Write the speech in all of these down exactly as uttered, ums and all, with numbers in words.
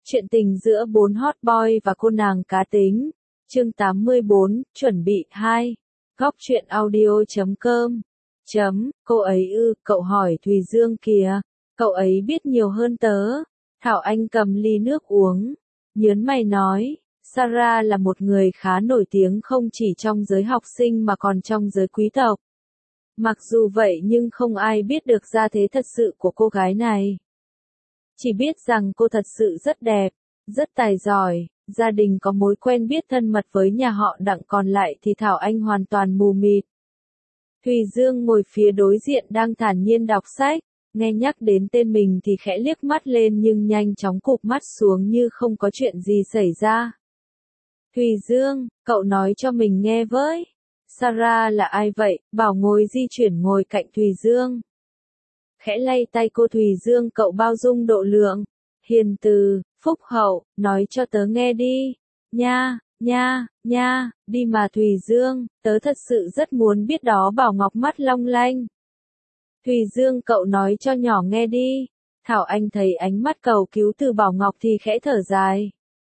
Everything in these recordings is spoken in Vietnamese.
Chuyện tình giữa bốn hot boy và cô nàng cá tính. Chương tám mươi bốn, chuẩn bị hai. Góc truyện audio chấm com. Chấm, cô ấy ư, cậu hỏi Thùy Dương kìa. Cậu ấy biết nhiều hơn tớ. Thảo Anh cầm ly nước uống. Nhớn mày nói, Sarah là một người khá nổi tiếng không chỉ trong giới học sinh mà còn trong giới quý tộc. Mặc dù vậy nhưng không ai biết được gia thế thật sự của cô gái này. Chỉ biết rằng cô thật sự rất đẹp, rất tài giỏi, gia đình có mối quen biết thân mật với nhà họ Đặng, còn lại thì Thảo Anh hoàn toàn mù mịt. Thùy Dương ngồi phía đối diện đang thản nhiên đọc sách, nghe nhắc đến tên mình thì khẽ liếc mắt lên nhưng nhanh chóng cụp mắt xuống như không có chuyện gì xảy ra. Thùy Dương, cậu nói cho mình nghe với. Sarah là ai vậy? Bảo ngồi di chuyển ngồi cạnh Thùy Dương. Khẽ lay tay cô. Thùy Dương, cậu bao dung độ lượng, hiền từ, phúc hậu, nói cho tớ nghe đi. Nha, nha, nha, đi mà Thùy Dương, tớ thật sự rất muốn biết đó. Bảo Ngọc mắt long lanh. Thùy Dương, cậu nói cho nhỏ nghe đi. Thảo Anh thấy ánh mắt cầu cứu từ Bảo Ngọc thì khẽ thở dài.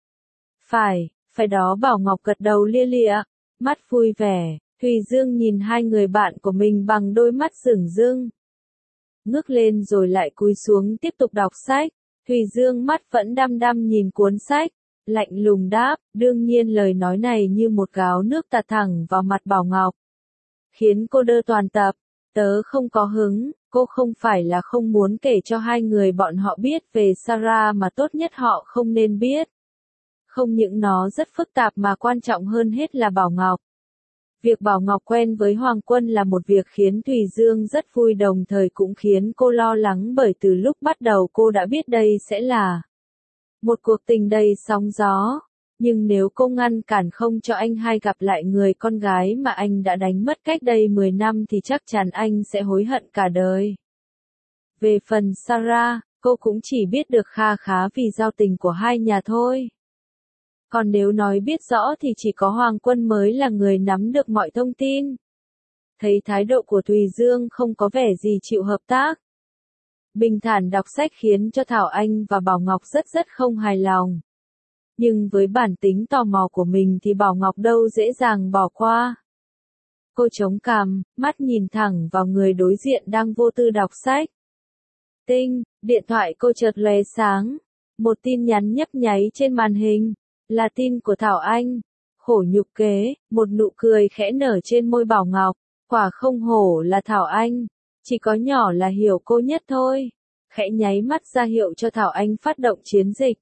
Phải, phải đó. Bảo Ngọc gật đầu lia lịa, mắt vui vẻ. Thùy Dương nhìn hai người bạn của mình bằng đôi mắt sửng dưng. Ngước lên rồi lại cúi xuống tiếp tục đọc sách. Thùy Dương mắt vẫn đăm đăm nhìn cuốn sách, lạnh lùng đáp, đương nhiên lời nói này như một gáo nước tạt thẳng vào mặt Bảo Ngọc, khiến cô đơ toàn tập. Tớ không có hứng, cô không phải là không muốn kể cho hai người bọn họ biết về Sarah mà tốt nhất họ không nên biết. Không những nó rất phức tạp mà quan trọng hơn hết là Bảo Ngọc. Việc Bảo Ngọc quen với Hoàng Quân là một việc khiến Thùy Dương rất vui, đồng thời cũng khiến cô lo lắng, bởi từ lúc bắt đầu cô đã biết đây sẽ là một cuộc tình đầy sóng gió. Nhưng nếu cô ngăn cản không cho anh hai gặp lại người con gái mà anh đã đánh mất cách đây mười năm thì chắc chắn anh sẽ hối hận cả đời. Về phần Sarah, cô cũng chỉ biết được kha khá vì giao tình của hai nhà thôi. Còn nếu nói biết rõ thì chỉ có Hoàng Quân mới là người nắm được mọi thông tin. Thấy thái độ của Thùy Dương không có vẻ gì chịu hợp tác, bình thản đọc sách khiến cho Thảo Anh và Bảo Ngọc rất rất không hài lòng. Nhưng với bản tính tò mò của mình thì Bảo Ngọc đâu dễ dàng bỏ qua. Cô chống cằm, mắt nhìn thẳng vào người đối diện đang vô tư đọc sách. Tinh, điện thoại cô chợt lóe sáng. Một tin nhắn nhấp nháy trên màn hình. Là tin của Thảo Anh. Khổ nhục kế, một nụ cười khẽ nở trên môi Bảo Ngọc. Quả không hổ là Thảo Anh. Chỉ có nhỏ là hiểu cô nhất thôi. Khẽ nháy mắt ra hiệu cho Thảo Anh phát động chiến dịch.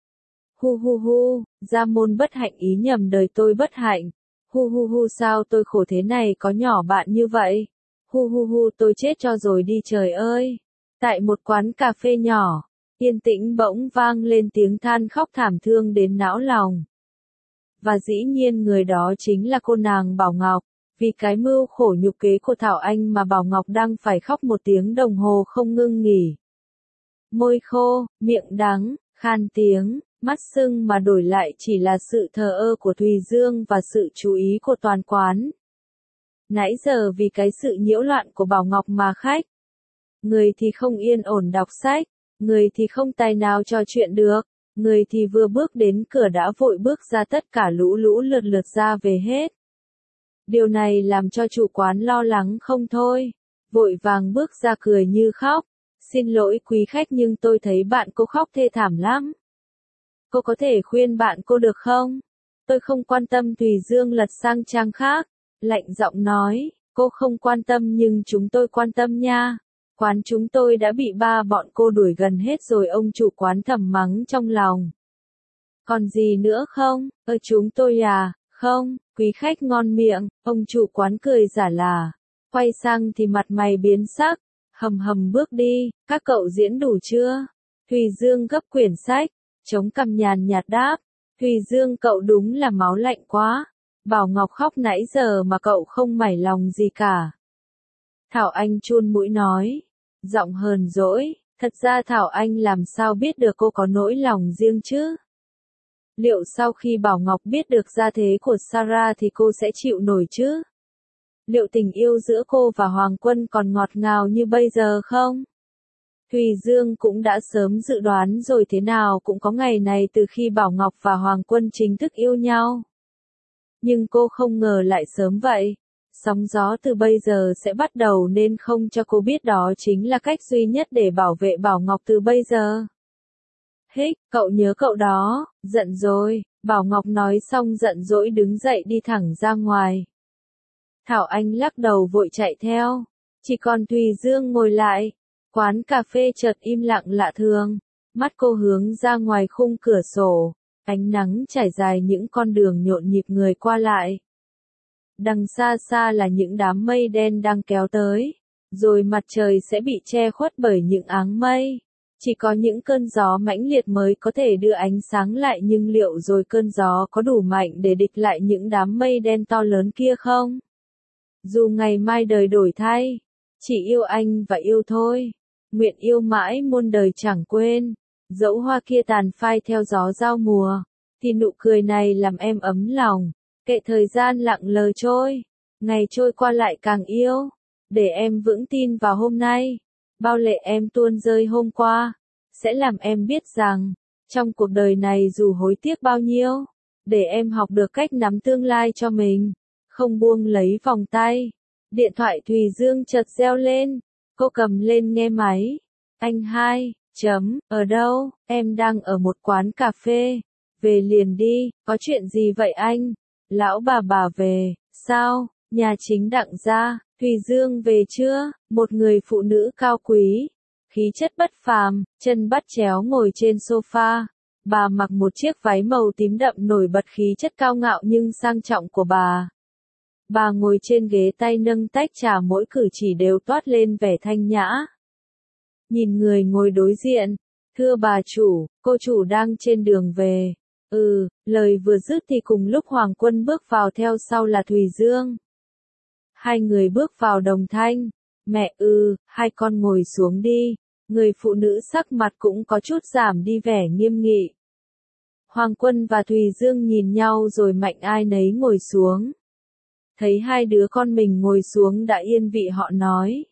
Hu hu hu, gia môn bất hạnh ý nhầm đời tôi bất hạnh. Hu hu hu, sao tôi khổ thế này, có nhỏ bạn như vậy. Hu hu hu, tôi chết cho rồi đi trời ơi. Tại một quán cà phê nhỏ, yên tĩnh bỗng vang lên tiếng than khóc thảm thương đến não lòng. Và dĩ nhiên người đó chính là cô nàng Bảo Ngọc. Vì cái mưu khổ nhục kế của Thảo Anh mà Bảo Ngọc đang phải khóc một tiếng đồng hồ không ngưng nghỉ. Môi khô, miệng đắng, khan tiếng, mắt sưng mà đổi lại chỉ là sự thờ ơ của Thùy Dương và sự chú ý của toàn quán. Nãy giờ vì cái sự nhiễu loạn của Bảo Ngọc mà khách. Người thì không yên ổn đọc sách, người thì không tài nào trò chuyện được, người thì vừa bước đến cửa đã vội bước ra, tất cả lũ lũ lượt lượt ra về hết. Điều này làm cho chủ quán lo lắng không thôi, vội vàng bước ra cười như khóc. Xin lỗi quý khách nhưng tôi thấy bạn cô khóc thê thảm lắm. Cô có thể khuyên bạn cô được không? Tôi không quan tâm. Thùy Dương lật sang trang khác, lạnh giọng nói, cô không quan tâm nhưng chúng tôi quan tâm nha. Quán chúng tôi đã bị ba bọn cô đuổi gần hết rồi. Ông chủ quán thầm mắng trong lòng. Còn gì nữa không? Ơ chúng tôi à? Không, quý khách ngon miệng. Ông chủ quán cười giả là. Quay sang thì mặt mày biến sắc. Hầm hầm bước đi. Các cậu diễn đủ chưa? Thùy Dương gấp quyển sách, chống cằm nhàn nhạt đáp. Thùy Dương, cậu đúng là máu lạnh quá. Bảo Ngọc khóc nãy giờ mà cậu không mảy lòng gì cả. Thảo Anh chun mũi nói, giọng hờn dỗi, thật ra Thảo Anh làm sao biết được cô có nỗi lòng riêng chứ? Liệu sau khi Bảo Ngọc biết được gia thế của Sarah thì cô sẽ chịu nổi chứ? Liệu tình yêu giữa cô và Hoàng Quân còn ngọt ngào như bây giờ không? Thùy Dương cũng đã sớm dự đoán rồi, thế nào cũng có ngày này từ khi Bảo Ngọc và Hoàng Quân chính thức yêu nhau. Nhưng cô không ngờ lại sớm vậy. Sóng gió từ bây giờ sẽ bắt đầu nên không cho cô biết đó chính là cách duy nhất để bảo vệ Bảo Ngọc từ bây giờ. Hích, cậu nhớ cậu đó, giận rồi, Bảo Ngọc nói xong giận dỗi đứng dậy đi thẳng ra ngoài. Thảo Anh lắc đầu vội chạy theo, chỉ còn Thùy Dương ngồi lại. Quán cà phê chợt im lặng lạ thường, mắt cô hướng ra ngoài khung cửa sổ, ánh nắng trải dài những con đường nhộn nhịp người qua lại. Đằng xa xa là những đám mây đen đang kéo tới, rồi mặt trời sẽ bị che khuất bởi những áng mây. Chỉ có những cơn gió mãnh liệt mới có thể đưa ánh sáng lại, nhưng liệu rồi cơn gió có đủ mạnh để địch lại những đám mây đen to lớn kia không? Dù ngày mai đời đổi thay, chỉ yêu anh và yêu thôi. Nguyện yêu mãi muôn đời chẳng quên, dẫu hoa kia tàn phai theo gió giao mùa, thì nụ cười này làm em ấm lòng, kệ thời gian lặng lờ trôi, ngày trôi qua lại càng yêu, để em vững tin vào hôm nay, bao lệ em tuôn rơi hôm qua, sẽ làm em biết rằng, trong cuộc đời này dù hối tiếc bao nhiêu, để em học được cách nắm tương lai cho mình, không buông lấy vòng tay. Điện thoại Thùy Dương chợt reo lên. Cô cầm lên nghe máy. Anh hai, chấm, ở đâu? Em đang ở một quán cà phê. Về liền đi, có chuyện gì vậy anh? Lão bà bà về, sao? Nhà chính Đặng gia, Thùy Dương về chưa? Một người phụ nữ cao quý, khí chất bất phàm, chân bắt chéo ngồi trên sofa. Bà mặc một chiếc váy màu tím đậm nổi bật khí chất cao ngạo nhưng sang trọng của bà. Bà ngồi trên ghế tay nâng tách trà, mỗi cử chỉ đều toát lên vẻ thanh nhã. Nhìn người ngồi đối diện, thưa bà chủ, cô chủ đang trên đường về. Ừ, lời vừa dứt thì cùng lúc Hoàng Quân bước vào, theo sau là Thùy Dương. Hai người bước vào đồng thanh. Mẹ ư, hai con ngồi xuống đi. Người phụ nữ sắc mặt cũng có chút giảm đi vẻ nghiêm nghị. Hoàng Quân và Thùy Dương nhìn nhau rồi mạnh ai nấy ngồi xuống. Thấy hai đứa con mình ngồi xuống đã yên vị, họ nói.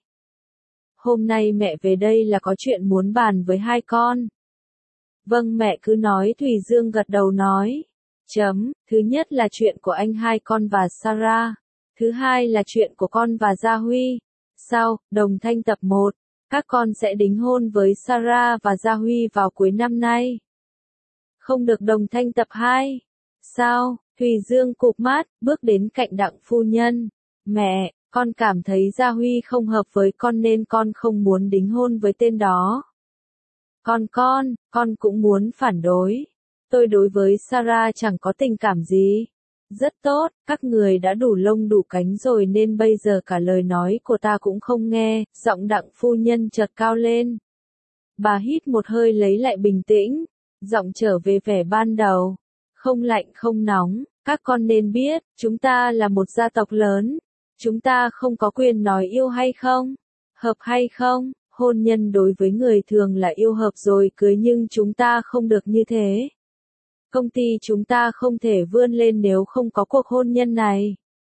Hôm nay mẹ về đây là có chuyện muốn bàn với hai con. Vâng mẹ cứ nói, Thùy Dương gật đầu nói. Chấm, thứ nhất là chuyện của anh hai con và Sarah. Thứ hai là chuyện của con và Gia Huy. Sao, đồng thanh tập một, các con sẽ đính hôn với Sarah và Gia Huy vào cuối năm nay. Không được đồng thanh tập hai. Sao? Thùy Dương cụp mắt, bước đến cạnh Đặng phu nhân. Mẹ, con cảm thấy Gia Huy không hợp với con nên con không muốn đính hôn với tên đó. Con con, con cũng muốn phản đối. Tôi đối với Sarah chẳng có tình cảm gì. Rất tốt, các người đã đủ lông đủ cánh rồi nên bây giờ cả lời nói của ta cũng không nghe. Giọng Đặng phu nhân chợt cao lên. Bà hít một hơi lấy lại bình tĩnh. Giọng trở về vẻ ban đầu. Không lạnh không nóng, các con nên biết, chúng ta là một gia tộc lớn. Chúng ta không có quyền nói yêu hay không, hợp hay không. Hôn nhân đối với người thường là yêu hợp rồi cưới, nhưng chúng ta không được như thế. Công ty chúng ta không thể vươn lên nếu không có cuộc hôn nhân này.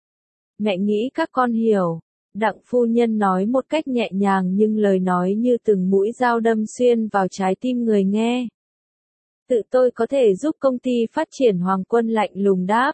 Mẹ nghĩ các con hiểu. Đặng phu nhân nói một cách nhẹ nhàng nhưng lời nói như từng mũi dao đâm xuyên vào trái tim người nghe. Tự tôi có thể giúp công ty phát triển. Hoàng Quân lạnh lùng đáp.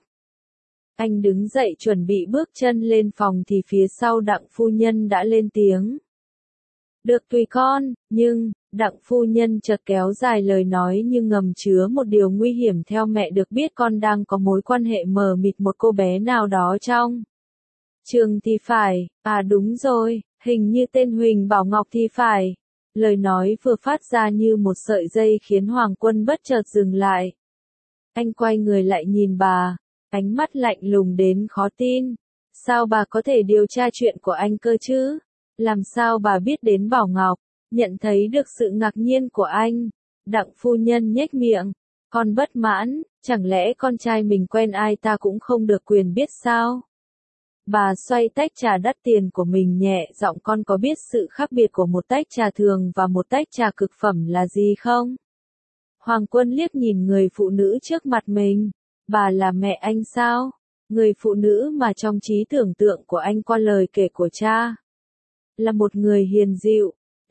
Anh đứng dậy chuẩn bị bước chân lên phòng thì phía sau Đặng phu nhân đã lên tiếng. Được tùy con, nhưng, Đặng phu nhân chợt kéo dài lời nói như ngầm chứa một điều nguy hiểm. Theo mẹ được biết con đang có mối quan hệ mờ mịt một cô bé nào đó trong trường thì phải. À đúng rồi, hình như tên Huỳnh Bảo Ngọc thì phải. Lời nói vừa phát ra như một sợi dây khiến Hoàng Quân bất chợt dừng lại. Anh quay người lại nhìn bà, ánh mắt lạnh lùng đến khó tin. Sao bà có thể điều tra chuyện của anh cơ chứ? Làm sao bà biết đến Bảo Ngọc? Nhận thấy được sự ngạc nhiên của anh, Đặng phu nhân nhếch miệng. Con bất mãn, chẳng lẽ con trai mình quen ai ta cũng không được quyền biết sao? Bà xoay tách trà đắt tiền của mình nhẹ giọng, con có biết sự khác biệt của một tách trà thường và một tách trà cực phẩm là gì không? Hoàng Quân liếc nhìn người phụ nữ trước mặt mình. Bà là mẹ anh sao? Người phụ nữ mà trong trí tưởng tượng của anh qua lời kể của cha. Là một người hiền dịu,